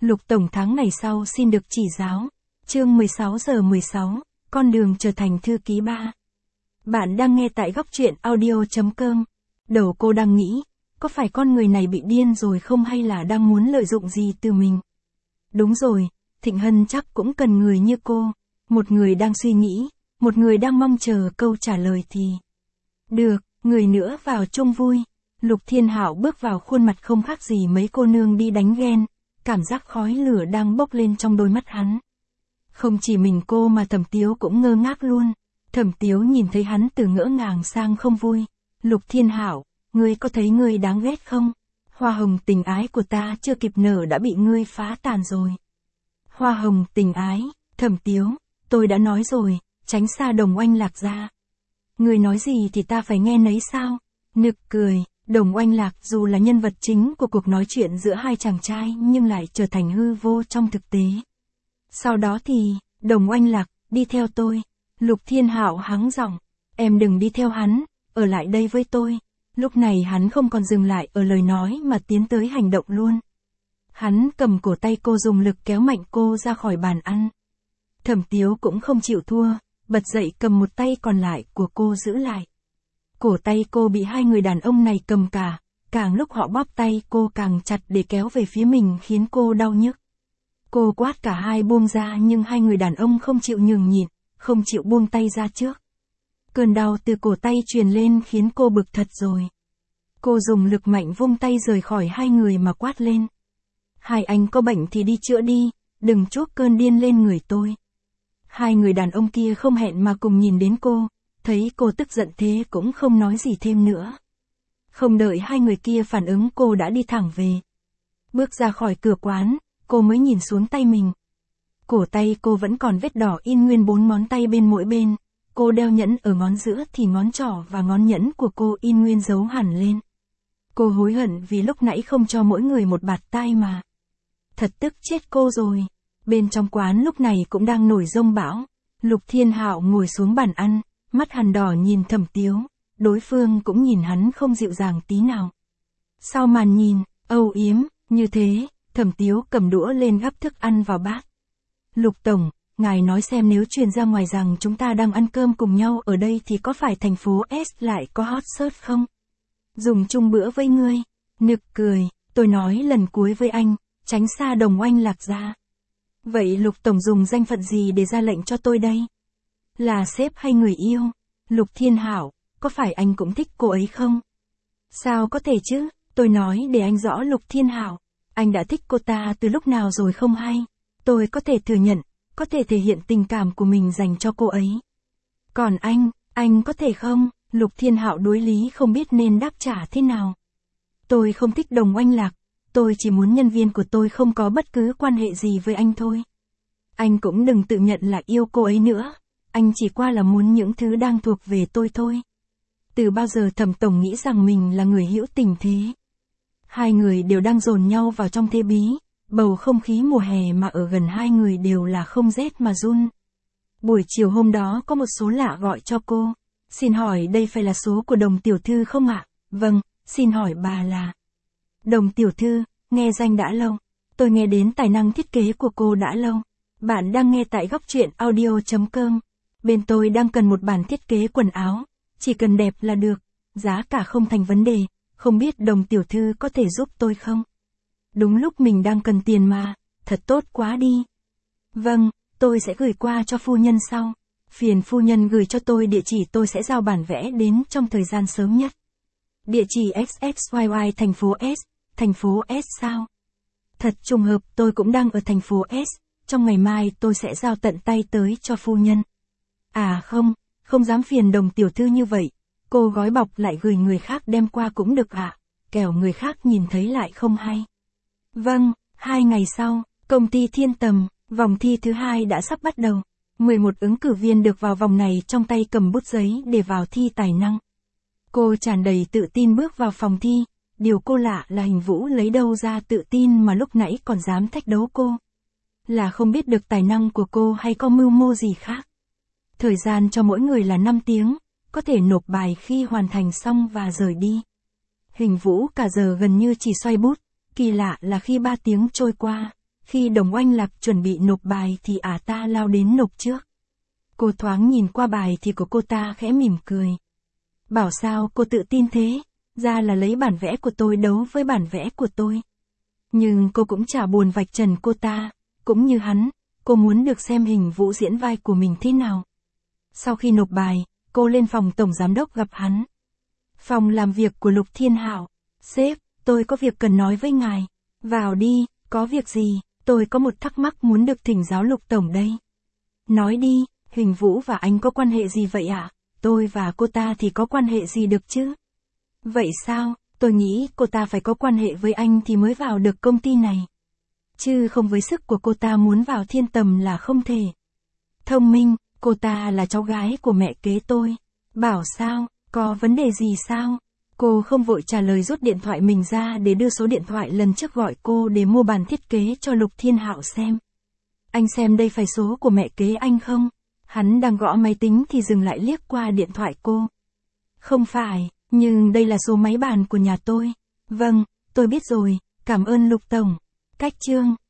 Lục Tổng tháng này sau xin được chỉ giáo. Chương 16:16, con đường trở thành thư ký 3. Bạn đang nghe tại góc truyện audio.com. Đầu cô đang nghĩ, có phải con người này bị điên rồi không hay là đang muốn lợi dụng gì từ mình? Đúng rồi, Thịnh Hân chắc cũng cần người như cô. Một người đang suy nghĩ, một người đang mong chờ câu trả lời thì... Được, người nữa vào chung vui. Lục Thiên Hạo bước vào khuôn mặt không khác gì mấy cô nương đi đánh ghen. Cảm giác khói lửa đang bốc lên trong đôi mắt hắn. Không chỉ mình cô mà Thẩm Tiếu cũng ngơ ngác luôn. Thẩm Tiếu nhìn thấy hắn từ ngỡ ngàng sang không vui. Lục Thiên Hạo, ngươi có thấy ngươi đáng ghét không? Hoa hồng tình ái của ta chưa kịp nở đã bị ngươi phá tàn rồi. Hoa hồng tình ái, Thẩm Tiếu, tôi đã nói rồi, tránh xa Đồng Oanh Lạc ra. Ngươi nói gì thì ta phải nghe nấy sao? Nực cười. Đồng Oanh Lạc dù là nhân vật chính của cuộc nói chuyện giữa hai chàng trai nhưng lại trở thành hư vô trong thực tế. Sau đó thì, Đồng Oanh Lạc, đi theo tôi. Lục Thiên Hạo hắng giọng, em đừng đi theo hắn, ở lại đây với tôi. Lúc này hắn không còn dừng lại ở lời nói mà tiến tới hành động luôn. Hắn cầm cổ tay cô dùng lực kéo mạnh cô ra khỏi bàn ăn. Thẩm Tiếu cũng không chịu thua, bật dậy cầm một tay còn lại của cô giữ lại. Cổ tay cô bị hai người đàn ông này cầm cả, càng lúc họ bóp tay cô càng chặt để kéo về phía mình khiến cô đau nhức. Cô quát cả hai buông ra nhưng hai người đàn ông không chịu nhường nhịn, không chịu buông tay ra trước. Cơn đau từ cổ tay truyền lên khiến cô bực thật rồi. Cô dùng lực mạnh vung tay rời khỏi hai người mà quát lên. Hai anh có bệnh thì đi chữa đi, đừng chuốc cơn điên lên người tôi. Hai người đàn ông kia không hẹn mà cùng nhìn đến cô. Thấy cô tức giận thế cũng không nói gì thêm nữa. Không đợi hai người kia phản ứng cô đã đi thẳng về. Bước ra khỏi cửa quán, cô mới nhìn xuống tay mình. Cổ tay cô vẫn còn vết đỏ in nguyên 4 ngón tay bên mỗi bên. Cô đeo nhẫn ở ngón giữa thì ngón trỏ và ngón nhẫn của cô in nguyên dấu hẳn lên. Cô hối hận vì lúc nãy không cho mỗi người một bạt tai mà. Thật tức chết cô rồi. Bên trong quán lúc này cũng đang nổi giông bão. Lục Thiên Hạo ngồi xuống bàn ăn. Mắt hắn đỏ nhìn Thẩm Tiếu, đối phương cũng nhìn hắn không dịu dàng tí nào. Sau màn nhìn, âu yếm, như thế, Thẩm Tiếu cầm đũa lên gắp thức ăn vào bát. Lục Tổng, ngài nói xem nếu truyền ra ngoài rằng chúng ta đang ăn cơm cùng nhau ở đây thì có phải thành phố S lại có hot search không? Dùng chung bữa với ngươi. Nực cười, tôi nói lần cuối với anh, tránh xa Đồng Oanh Lạc ra. Vậy Lục Tổng dùng danh phận gì để ra lệnh cho tôi đây? Là sếp hay người yêu? Lục Thiên Hạo, có phải anh cũng thích cô ấy không? Sao có thể chứ, tôi nói để anh rõ Lục Thiên Hạo, anh đã thích cô ta từ lúc nào rồi không hay? Tôi có thể thừa nhận, có thể thể hiện tình cảm của mình dành cho cô ấy. Còn anh có thể không? Lục Thiên Hạo đối lý không biết nên đáp trả thế nào. Tôi không thích Đồng Oanh Lạc, tôi chỉ muốn nhân viên của tôi không có bất cứ quan hệ gì với anh thôi. Anh cũng đừng tự nhận là yêu cô ấy nữa. Anh chỉ qua là muốn những thứ đang thuộc về tôi thôi. Từ bao giờ Thẩm Tổng nghĩ rằng mình là người hữu tình thế? Hai người đều đang dồn nhau vào trong thế bí, bầu không khí mùa hè mà ở gần hai người đều là không rét mà run. Buổi chiều hôm đó có một số lạ gọi cho cô. Xin hỏi đây phải là số của Đồng tiểu thư không ạ? Vâng, xin hỏi bà là... Đồng tiểu thư, nghe danh đã lâu. Tôi nghe đến tài năng thiết kế của cô đã lâu. Bạn đang nghe tại góc truyện audio.com. Bên tôi đang cần một bản thiết kế quần áo, chỉ cần đẹp là được, giá cả không thành vấn đề, không biết Đồng tiểu thư có thể giúp tôi không? Đúng lúc mình đang cần tiền mà, thật tốt quá đi. Vâng, tôi sẽ gửi qua cho phu nhân sau. Phiền phu nhân gửi cho tôi địa chỉ tôi sẽ giao bản vẽ đến trong thời gian sớm nhất. Địa chỉ XXYY thành phố S sao? Thật trùng hợp tôi cũng đang ở thành phố S, trong ngày mai tôi sẽ giao tận tay tới cho phu nhân. À không dám phiền Đồng tiểu thư như vậy, cô gói bọc lại gửi người khác đem qua cũng được ạ, kẻo người khác nhìn thấy lại không hay. Vâng, 2 ngày sau, công ty Thiên Tầm, vòng thi thứ 2 đã sắp bắt đầu. 11 ứng cử viên được vào vòng này trong tay cầm bút giấy để vào thi tài năng. Cô tràn đầy tự tin bước vào phòng thi, điều cô lạ là Hình Vũ lấy đâu ra tự tin mà lúc nãy còn dám thách đấu cô. Là không biết được tài năng của cô hay có mưu mô gì khác. Thời gian cho mỗi người là 5 tiếng, có thể nộp bài khi hoàn thành xong và rời đi. Hình Vũ cả giờ gần như chỉ xoay bút, kỳ lạ là khi 3 tiếng trôi qua, Khi Đồng Oanh Lạc chuẩn bị nộp bài thì ta lao đến nộp trước. Cô thoáng nhìn qua bài thì của cô ta khẽ mỉm cười. Bảo sao cô tự tin thế, ra là lấy bản vẽ của tôi đấu với bản vẽ của tôi. Nhưng cô cũng chả buồn vạch trần cô ta, cũng như hắn, cô muốn được xem Hình Vũ diễn vai của mình thế nào. Sau khi nộp bài, cô lên phòng tổng giám đốc gặp hắn. Phòng làm việc của Lục Thiên Hạo. Sếp, tôi có việc cần nói với ngài. Vào đi, có việc gì, tôi có một thắc mắc muốn được thỉnh giáo Lục tổng đây. Nói đi, Hình Vũ và anh có quan hệ gì vậy ạ? Tôi và cô ta thì có quan hệ gì được chứ? Vậy sao, tôi nghĩ cô ta phải có quan hệ với anh thì mới vào được công ty này. Chứ không với sức của cô ta muốn vào Thiên Tầm là không thể. Thông minh, cô ta là cháu gái của mẹ kế tôi. Bảo sao, có vấn đề gì sao? Cô không vội trả lời, rút điện thoại mình ra để đưa số điện thoại lần trước gọi cô để mua bản thiết kế cho Lục Thiên Hạo xem. Anh xem đây phải số của mẹ kế anh không? Hắn đang gõ máy tính thì dừng lại liếc qua điện thoại cô. Không phải, nhưng đây là số máy bàn của nhà tôi. Vâng, tôi biết rồi, cảm ơn Lục tổng. Cách chương